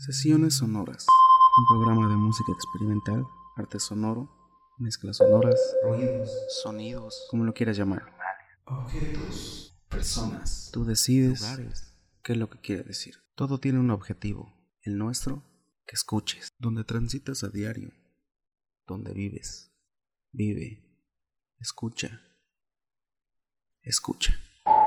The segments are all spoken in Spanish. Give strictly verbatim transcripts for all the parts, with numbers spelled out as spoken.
Sesiones sonoras, un programa de música experimental, arte sonoro, mezclas sonoras, ruidos, sonidos, como lo quieras llamar. Objetos, personas, tú decides lugares, qué es lo que quiere decir. Todo tiene un objetivo, el nuestro, que escuches, donde transitas a diario, donde vives, vive, escucha, escucha.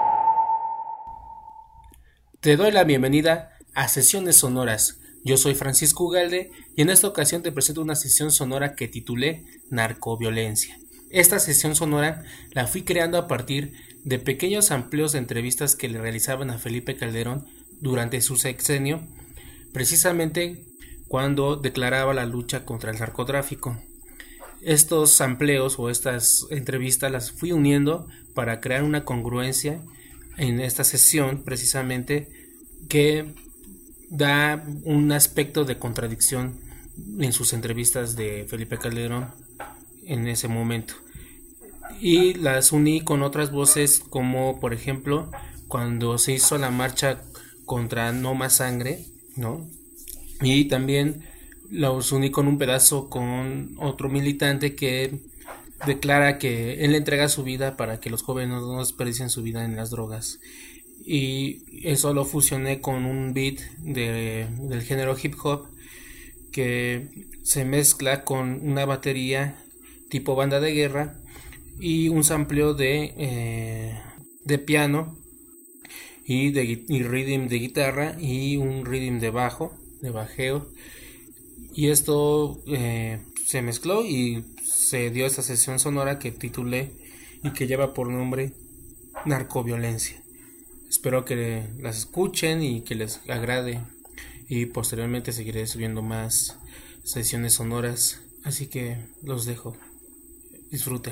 Te doy la bienvenida a Sesiones Sonoras. Yo soy Francisco Ugalde y en esta ocasión te presento una sesión sonora que titulé Narcoviolencia. Esta sesión sonora la fui creando a partir de pequeños amplios de entrevistas que le realizaban a Felipe Calderón durante su sexenio, precisamente cuando declaraba la lucha contra el narcotráfico. Estos amplios o estas entrevistas las fui uniendo para crear una congruencia en esta sesión, precisamente que da un aspecto de contradicción en sus entrevistas de Felipe Calderón en ese momento, y las uní con otras voces, como por ejemplo cuando se hizo la marcha contra No Más Sangre, ¿no? Y también los uní con un pedazo con otro militante que declara que él entrega su vida para que los jóvenes no desperdicien su vida en las drogas. Y eso lo fusioné con un beat de, del género hip hop que se mezcla con una batería tipo banda de guerra y un sampleo de, eh, de piano y, de, y rhythm de guitarra y un rhythm de bajo, de bajeo. Y esto eh, se mezcló y se dio esta sesión sonora que titulé y que lleva por nombre Narcoviolencia. Espero que las escuchen y que les agrade, y posteriormente seguiré subiendo más sesiones sonoras, así que los dejo. Disfruten.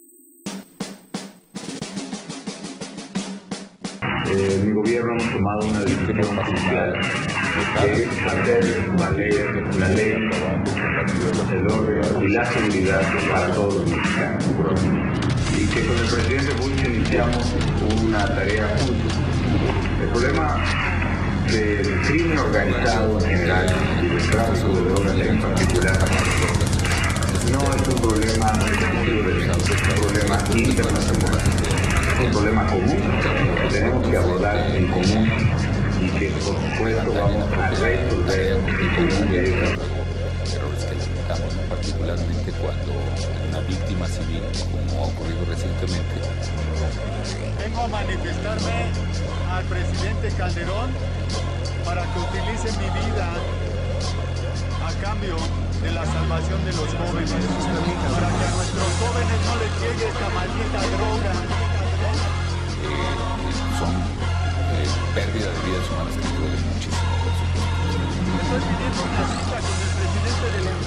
Eh, mi gobierno hemos tomado una decisión crucial, que es hacer valer la ley, el orden y la seguridad para todos los mexicanos. Y que con el presidente Bush iniciamos una tarea juntos. El problema del crimen organizado en general y del tráfico de drogas en particular no es un problema nacional, es un problema internacional. Es un problema común que tenemos que abordar en común y que por supuesto vamos a resolver en común. Errores que lamentamos, ¿no? Particularmente cuando una víctima civil, como ha ocurrido recientemente. Vengo a manifestarme al presidente Calderón para que utilice mi vida a cambio de la salvación de los jóvenes, para que a nuestros jóvenes no les llegue esta maldita droga. Eh, son eh, pérdidas de vidas humanas que duelen muchísimo, por supuesto. Estoy pidiendo una cita con el presidente de la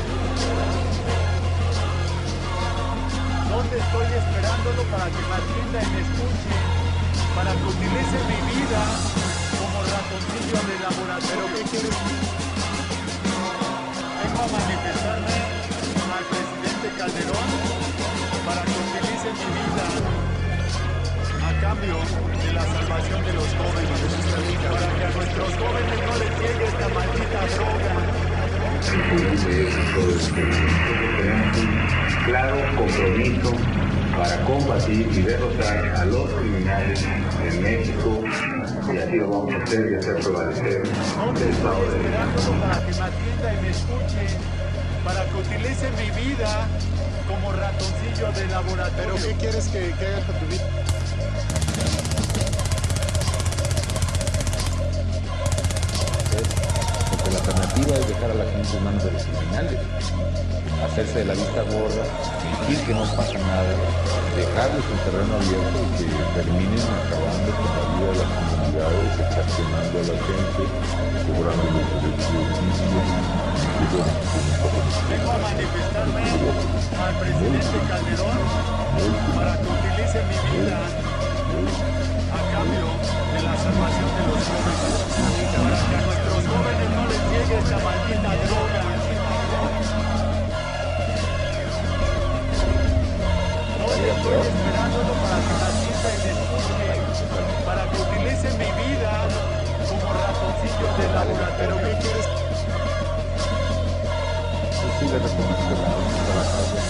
¿Dónde estoy esperándolo para que me atienda y me escuche? Para que utilice mi vida como ratoncillo de laboratorio. ¿Qué quieres? Vengo a manifestarme al presidente Calderón para que utilice mi vida a cambio de la salvación de los jóvenes, para que a nuestros jóvenes no les llegue esta maldita droga. Tenemos un claro compromiso para combatir y derrotar a los criminales en México, y así lo vamos a hacer y hacer prevalecer el Estado de Derecho. Para que me atienda y me escuche, para que utilice mi vida como ratoncillo de laboratorio. ¿Pero qué quieres que, que haga con tu vida? Porque la alternativa es dejar a la gente en manos de los criminales, hacerse de la vista gorda, fingir que no pasa nada, dejarles el terreno abierto y que terminen acabando con la vida de las comunidades, extorsionando a la gente, cobrando los derechos de oficio. Vengo a manifestarme al presidente Calderón para que utilice mi vida a cambio de la salvación de los jóvenes, para que a nuestros jóvenes no les llegue esta maldita droga. No estoy esperándolo para que me atienda y me escuche, para que utilice mi vida como ratoncillo de laboratorio. ¿Qué quieres? le recomiendo que vamos a trabajar de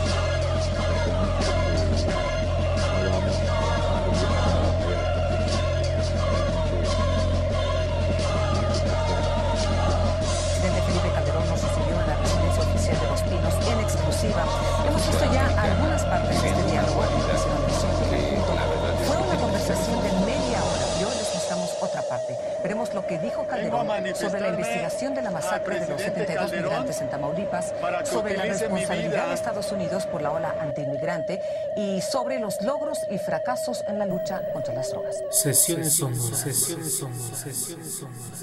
Hemos visto ya algunas partes de este diálogo en el Museo del Sol del Conjunto. Fue una conversación de media hora y hoy les mostramos otra parte. Veremos lo que dijo Calderón sobre la investigación de la masacre de los setenta y dos migrantes en Tamaulipas, sobre la responsabilidad de Estados Unidos por la ola antiinmigrante y sobre los logros y fracasos en la lucha contra las drogas. Sesiones sonoras, sesiones sonoras, sesiones sonoras.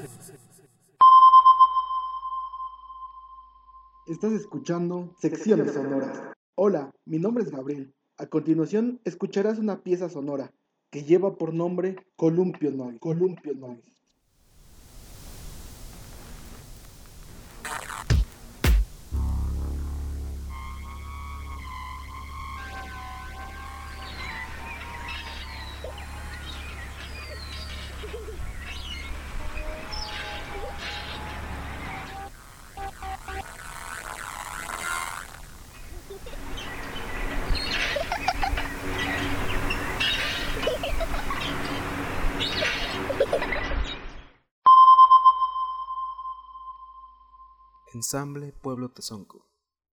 Estás escuchando Secciones Sonoras. Hola, mi nombre es Gabriel. A continuación escucharás una pieza sonora que lleva por nombre Columpio Noise. Columpio Noise. Ensamble Pueblo Tezonco.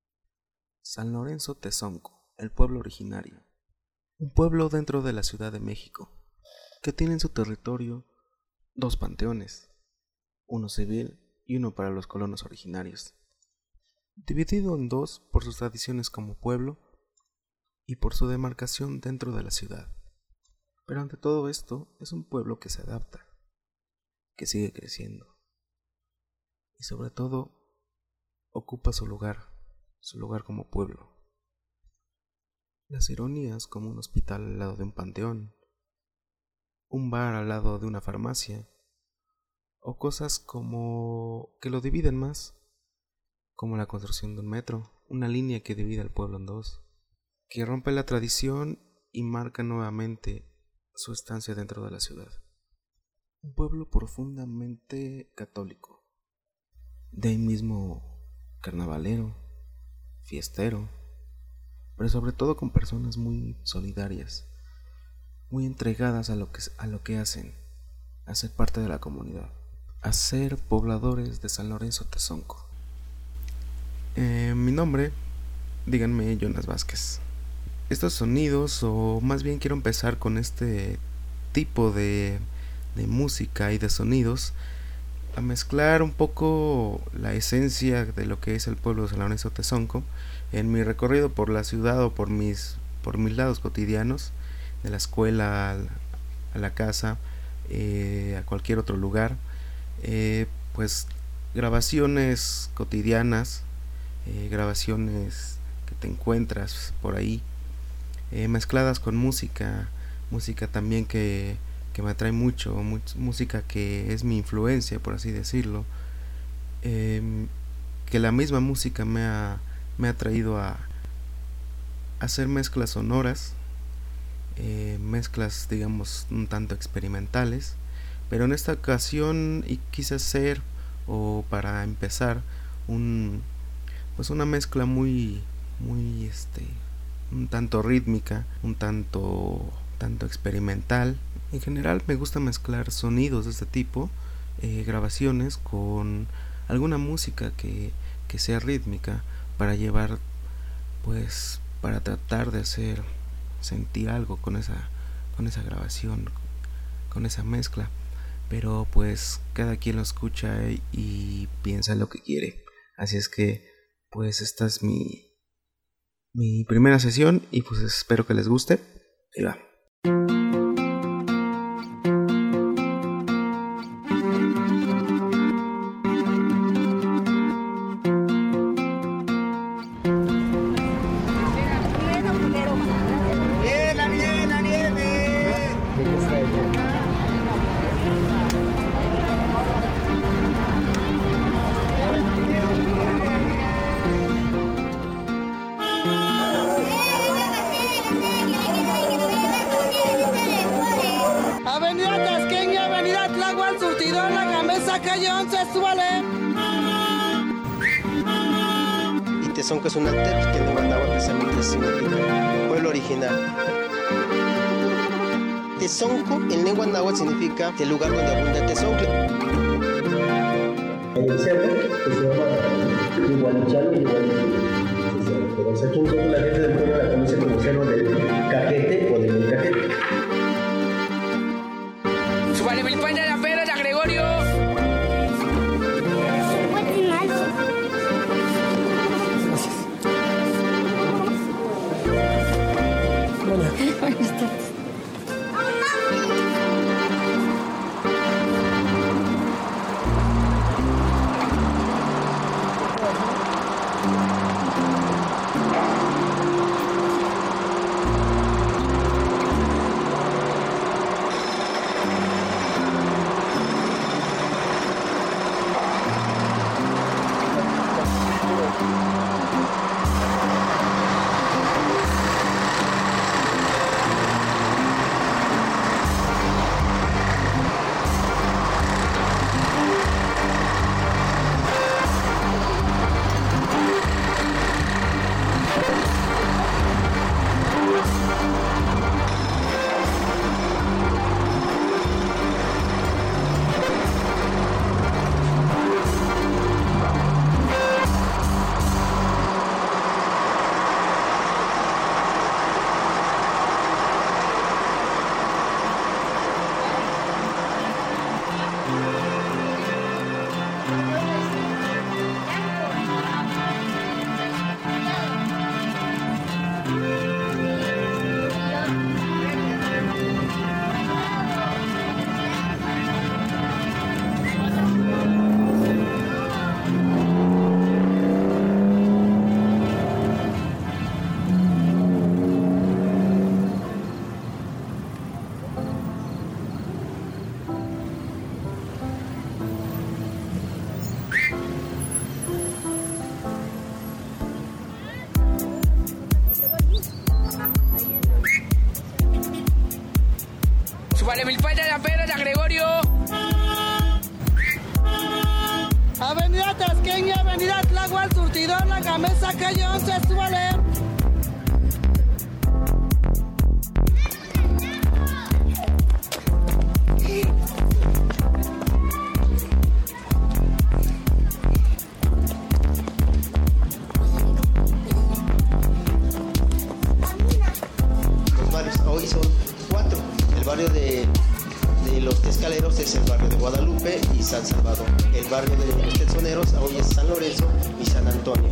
San Lorenzo Tezonco, el pueblo originario. Un pueblo dentro de la Ciudad de México, que tiene en su territorio dos panteones, uno civil y uno para los colonos originarios, dividido en dos por sus tradiciones como pueblo y por su demarcación dentro de la ciudad. Pero ante todo esto, es un pueblo que se adapta, que sigue creciendo y sobre todo ocupa su lugar, su lugar como pueblo. Las ironías como un hospital al lado de un panteón, un bar al lado de una farmacia, o cosas como que lo dividen más, como la construcción de un metro, una línea que divide al pueblo en dos, que rompe la tradición y marca nuevamente su estancia dentro de la ciudad. Un pueblo profundamente católico, de ahí mismo carnavalero, fiestero, pero sobre todo con personas muy solidarias, muy entregadas a lo que, a lo que hacen, a ser parte de la comunidad, a ser pobladores de San Lorenzo Tezonco. Eh, mi nombre, díganme Jonas Vázquez. Estos sonidos, o más bien quiero empezar con este tipo de, de música y de sonidos, a mezclar un poco la esencia de lo que es el pueblo de San Lorenzo Tezonco en mi recorrido por la ciudad o por mis, por mis lados cotidianos, de la escuela a la, a la casa, eh, a cualquier otro lugar, eh, pues grabaciones cotidianas, eh, grabaciones que te encuentras por ahí, eh, mezcladas con música, música también que que me atrae mucho, much, música que es mi influencia, por así decirlo, eh, que la misma música me ha, me ha traído a, a hacer mezclas sonoras, eh, mezclas digamos un tanto experimentales, pero en esta ocasión y quise hacer, o para empezar, un pues una mezcla muy, muy este, un tanto rítmica, un tanto, tanto experimental. En general me gusta mezclar sonidos de este tipo, eh, grabaciones con alguna música que, que sea rítmica para llevar, pues, para tratar de hacer sentir algo con esa, con esa grabación, con esa mezcla. Pero pues cada quien lo escucha y, y piensa lo que quiere. Así es que pues esta es mi, mi primera sesión y pues espero que les guste. Ahí va. Tezonco es una tet que en lengua náhuatl precisamente significa pueblo original. Tezonco en lengua náhuatl significa el lugar donde abunda el tezoncle. El cerro que se llama Igualichalo y Igualichalo. Pero aquí nosotros la gente del pueblo la conoce como cerro del Cajete o del Cajete. ¡Súbale mil puentes de la Pedro de Gregorio! Buenas tardes. ¡Súbale mil puentes de la Pedro de Gregorio! Avenida Tasqueña, Avenida Tláhuac, Surtidor, La Gamesa, calle once, súbale. Los barrios hoy son cuatro. El barrio de, de los Tezcaleros es el barrio de Guadalupe y San Salvador. El barrio de los Tezoneros hoy es San Lorenzo y San Antonio.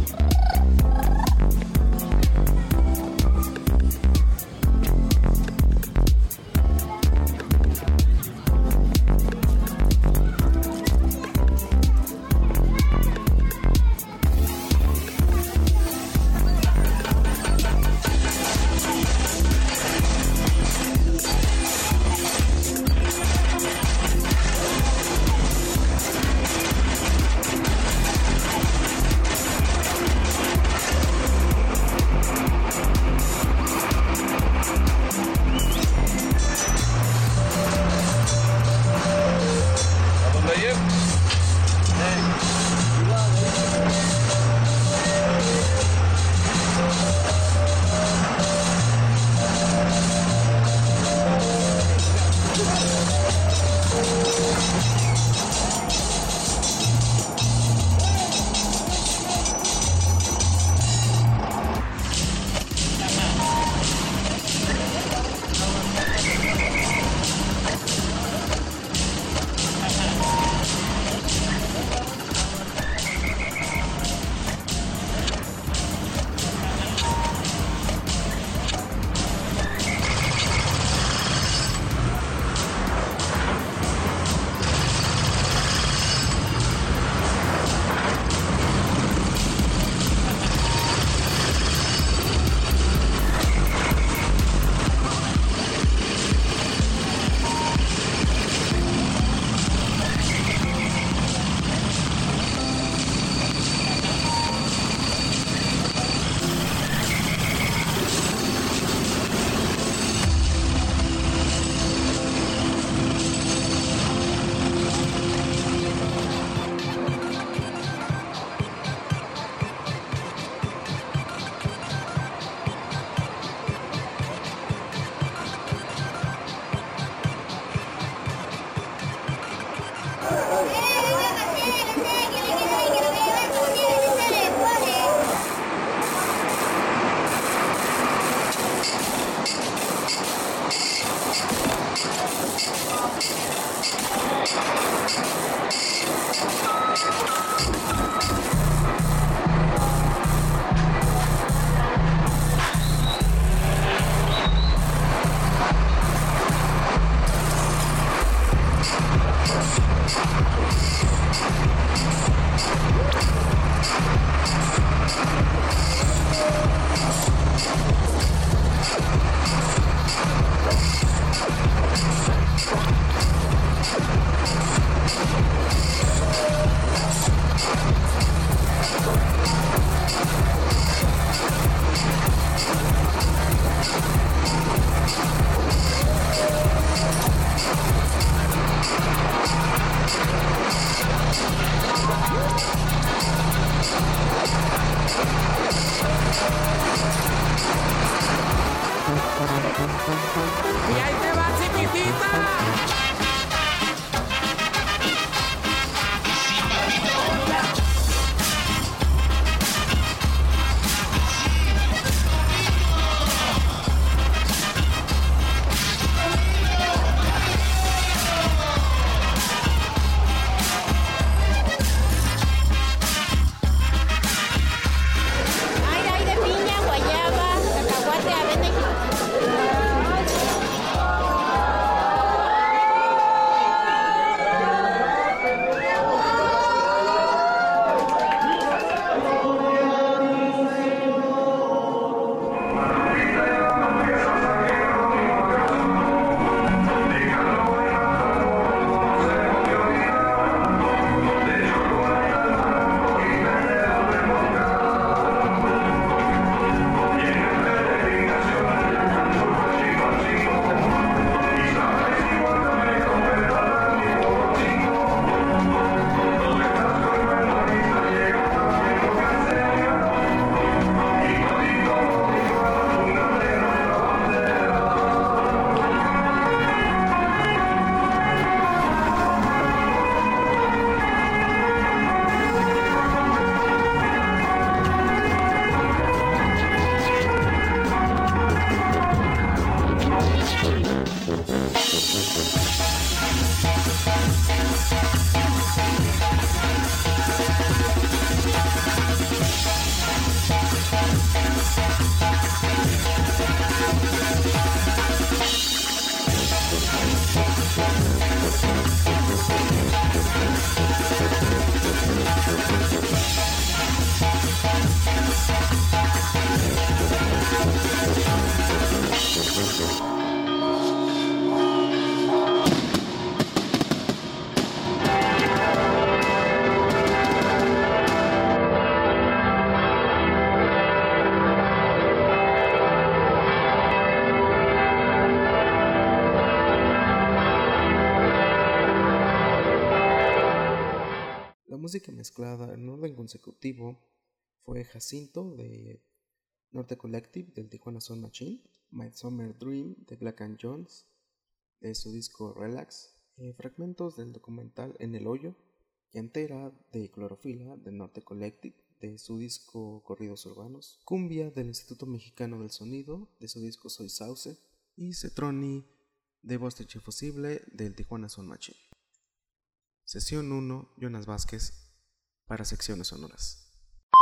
música mezclada en orden consecutivo fue Jacinto de Norte Collective del Tijuana Sound Machine, Midsummer Dream de Black and Jones de su disco Relax, eh, fragmentos del documental En el Hoyo, Llantera de Clorofila de Norte Collective de su disco Corridos Urbanos, Cumbia del Instituto Mexicano del Sonido de su disco Soy Sauce y Cetroni de Bostich Fusible del Tijuana Sound Machine. Sesión uno, Jonas Vázquez para Secciones Sonoras.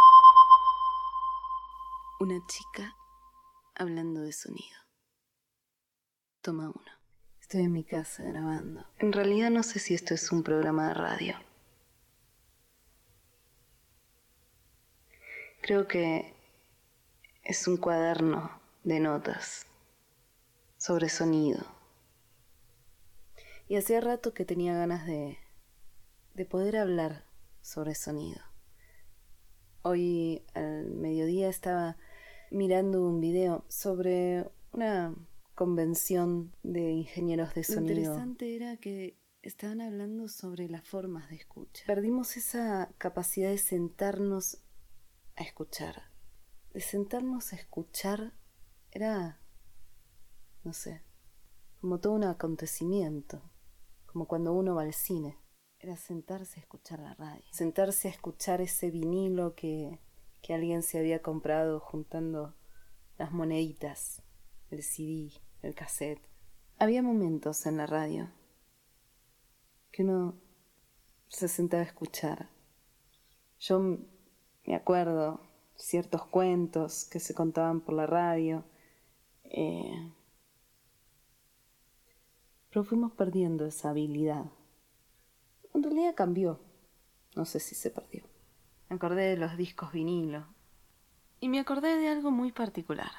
Una chica hablando de sonido. Toma uno. Estoy en mi casa grabando. En realidad no sé si esto es un programa de radio. Creo que es un cuaderno de notas sobre sonido. Y hacía rato que tenía ganas de, de poder hablar sobre sonido. Hoy al mediodía estaba mirando un video sobre una convención de ingenieros de sonido. Lo interesante era que estaban hablando sobre las formas de escucha. Perdimos esa capacidad de sentarnos a escuchar. De sentarnos a escuchar era, no sé, como todo un acontecimiento, como cuando uno va al cine. Era sentarse a escuchar la radio, sentarse a escuchar ese vinilo que, que alguien se había comprado juntando las moneditas, el C D, el cassette. Había momentos en la radio que uno se sentaba a escuchar. Yo me acuerdo ciertos cuentos que se contaban por la radio, eh, pero fuimos perdiendo esa habilidad. En realidad cambió, no sé si se perdió. Me acordé de los discos vinilo y me acordé de algo muy particular,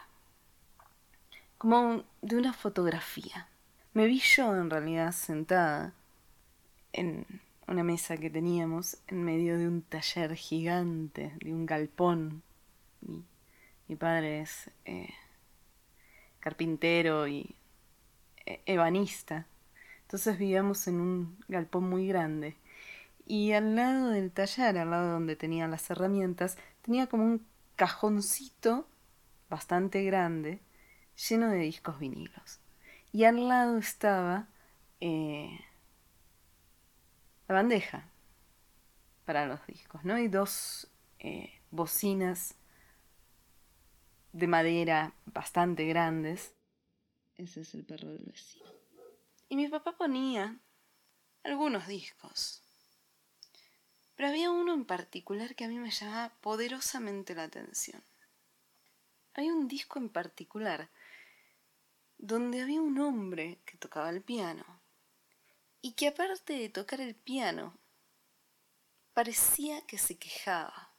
como de una fotografía. Me vi yo en realidad sentada en una mesa que teníamos en medio de un taller gigante, de un galpón. Mi, mi padre es eh, carpintero y eh, ebanista. Entonces vivíamos en un galpón muy grande. Y al lado del taller, al lado donde tenía las herramientas, tenía como un cajoncito bastante grande, lleno de discos vinilos. Y al lado estaba eh, la bandeja para los discos, ¿no? Y dos eh, bocinas de madera bastante grandes. Ese es el perro del vecino. Y mi papá ponía algunos discos. Pero había uno en particular que a mí me llamaba poderosamente la atención. Había un disco en particular donde había un hombre que tocaba el piano y que aparte de tocar el piano parecía que se quejaba.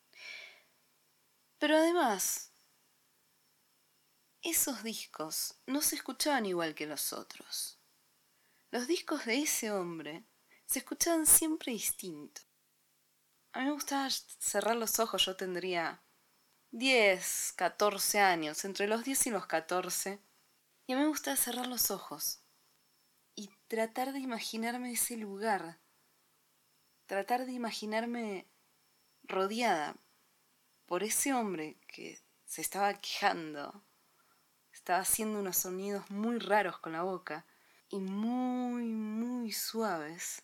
Pero además, esos discos no se escuchaban igual que los otros. Los discos de ese hombre se escuchaban siempre distinto. A mí me gustaba cerrar los ojos, yo tendría diez, catorce años, entre los diez y los catorce, y a mí me gustaba cerrar los ojos y tratar de imaginarme ese lugar, tratar de imaginarme rodeada por ese hombre que se estaba quejando, estaba haciendo unos sonidos muy raros con la boca y muy, muy suaves.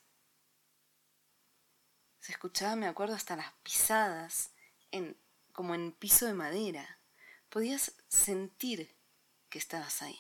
Se escuchaba, me acuerdo, hasta las pisadas, en, como en piso de madera. Podías sentir que estabas ahí.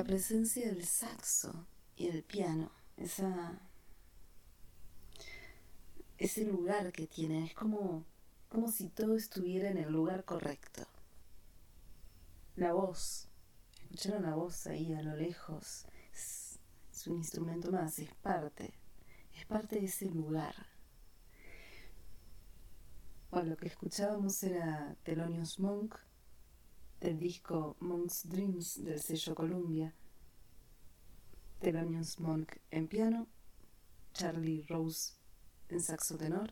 presencia del saxo y el piano, esa, ese lugar que tiene, es como, como si todo estuviera en el lugar correcto. La voz, escucharon la voz ahí a lo lejos, es, es un instrumento más, es parte, es parte de ese lugar. Bueno, lo que escuchábamos era Thelonious Monk, del disco Monk's Dreams del sello Columbia. Thelonious Monk en piano, Charlie Rose en saxo tenor,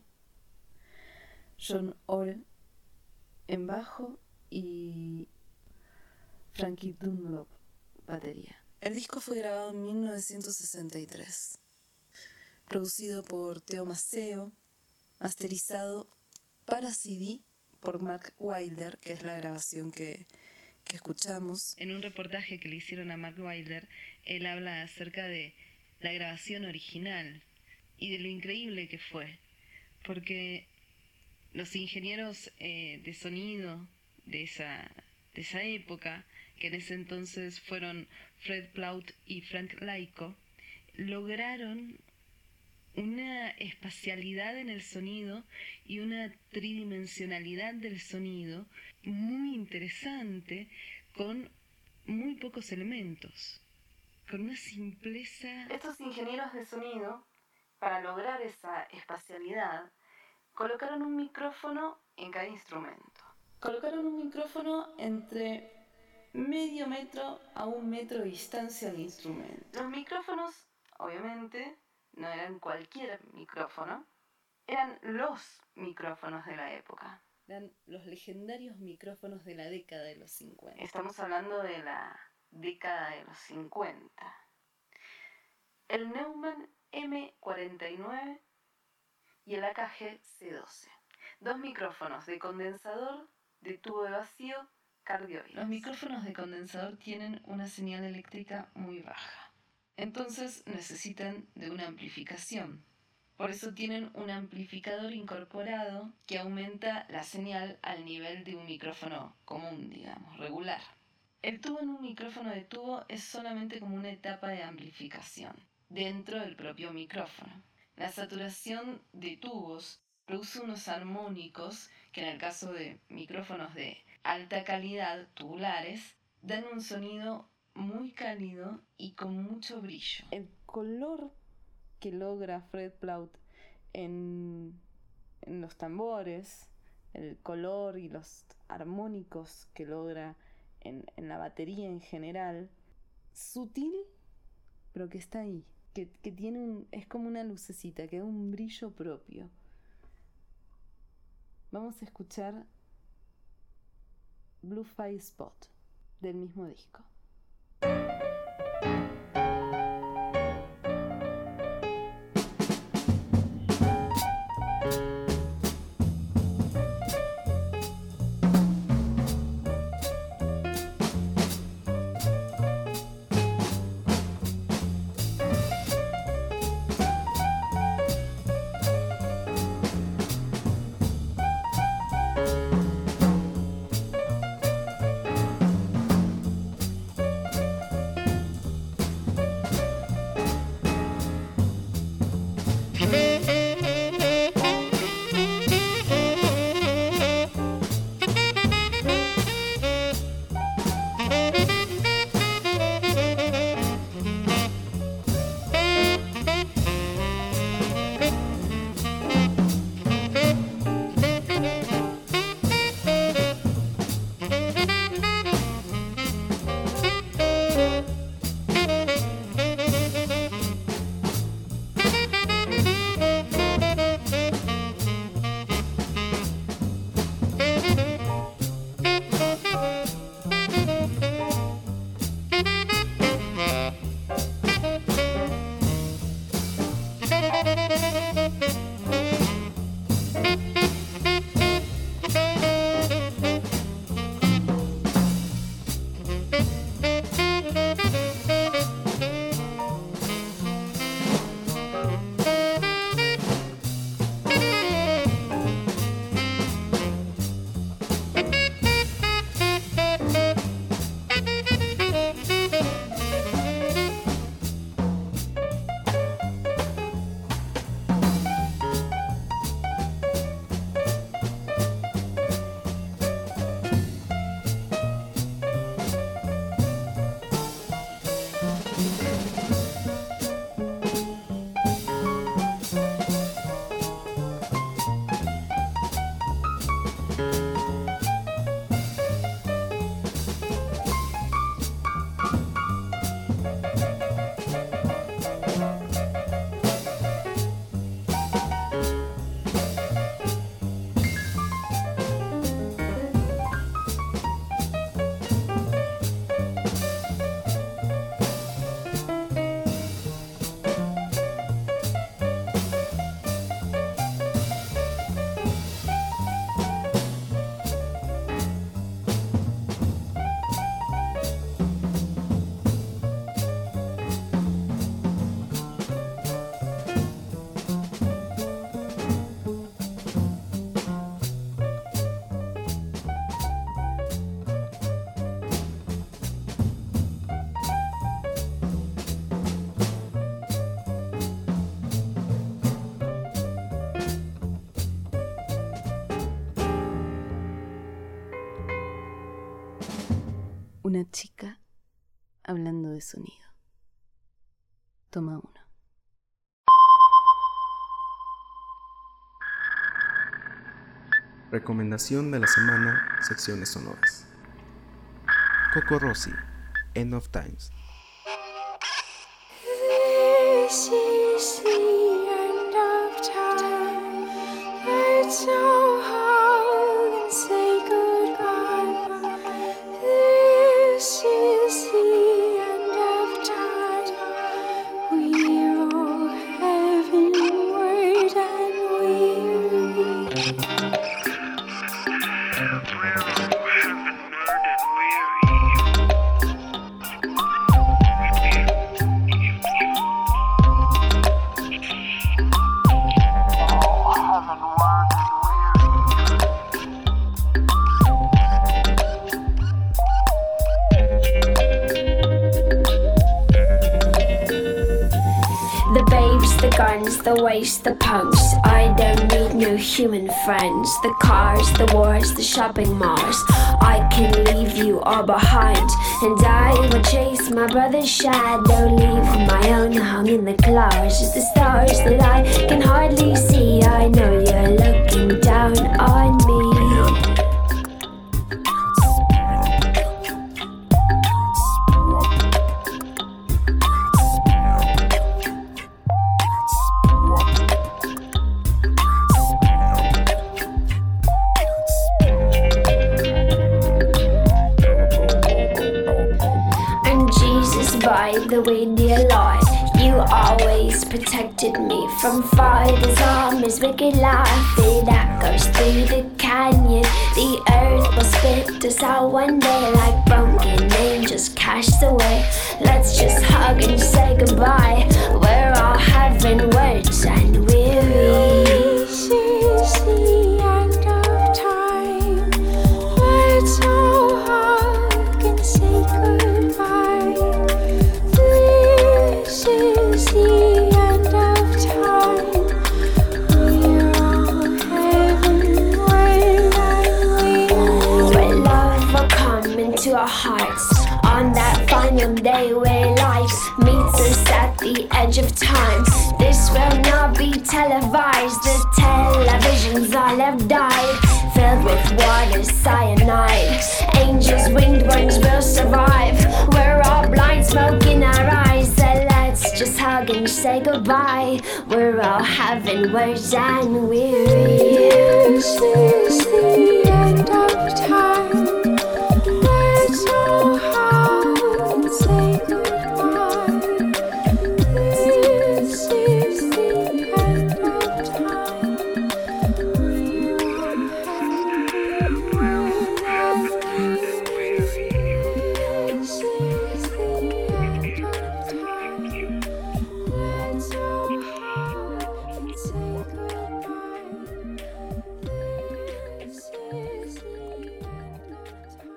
John Oll en bajo y Frankie Dunlop batería. El disco fue grabado en mil novecientos sesenta y tres, producido por Theo Maceo, masterizado para C D por Mark Wilder, que es la grabación que, que escuchamos. En un reportaje que le hicieron a Mark Wilder, él habla acerca de la grabación original y de lo increíble que fue, porque los ingenieros eh, de sonido de esa, de esa época, que en ese entonces fueron Fred Plaut y Frank Laico, lograron una espacialidad en el sonido y una tridimensionalidad del sonido muy interesante, con muy pocos elementos, con una simpleza. Estos ingenieros de sonido, para lograr esa espacialidad, colocaron un micrófono en cada instrumento. Colocaron un micrófono entre medio metro a un metro de distancia del instrumento. Los micrófonos, obviamente, no eran cualquier micrófono, eran los micrófonos de la época. Eran los legendarios micrófonos de la década de los cincuenta. Estamos hablando de la década de los cincuenta. El Neumann eme cuarenta y nueve y el A K G ce doce. Dos micrófonos de condensador de tubo de vacío cardioide. Los micrófonos de condensador tienen una señal eléctrica muy baja. Entonces necesitan de una amplificación. Por eso tienen un amplificador incorporado que aumenta la señal al nivel de un micrófono común, digamos, regular. El tubo en un micrófono de tubo es solamente como una etapa de amplificación dentro del propio micrófono. La saturación de tubos produce unos armónicos que, en el caso de micrófonos de alta calidad tubulares, dan un sonido muy cálido y con mucho brillo. El color que logra Fred Plaut en, en los tambores, el color y los armónicos que logra en, en la batería en general, sutil, pero que está ahí, que, que tiene un, es como una lucecita, que da un brillo propio. Vamos a escuchar Blue Fire Spot del mismo disco. Una chica hablando de sonido. Toma uno. Recomendación de la semana, secciones sonoras. Coco Rossi, End of Times. This is the end of time. Let's all hug and say goodbye. This is the end of time. We're all heavenward and weary. The babes, the guns, the waste, the punks. I don't need no human friends. The cars, the wars, the shopping malls. I can leave you all behind, and I will chase my brother's shadow. Leave my own hung in the clouds. It's the stars that I can hardly see. I know you're looking down on me. By the way, dear Lord, you always protected me from father's arm. His wicked laughter that goes through the canyon. The earth will spit us out one day like broken angels cast away. Let's just hug and say goodbye. We're all having words and weary. This is the end of time. Let's all hug and say goodbye. This is the end of time. We're all heavenward and weary. Where love will come into our hearts on that final day where life meets us at the edge of time. This will not be televised. The televisions all have died, filled with water cyanide. Angels, winged ones will survive. We're all blind, smoke in our eyes. So let's just hug and say goodbye. We're all having words and weary. This is the end of time. Let's all hug and say goodbye. This is the end of time. We're all having words and weary. This is the end of time. Let's all hug and say goodbye. This is the end of time.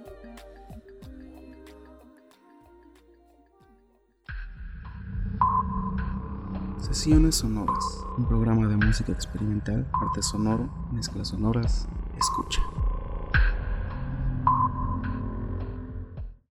Sesiones sonoras, un programa de música experimental, arte sonoro, mezclas sonoras, escucha.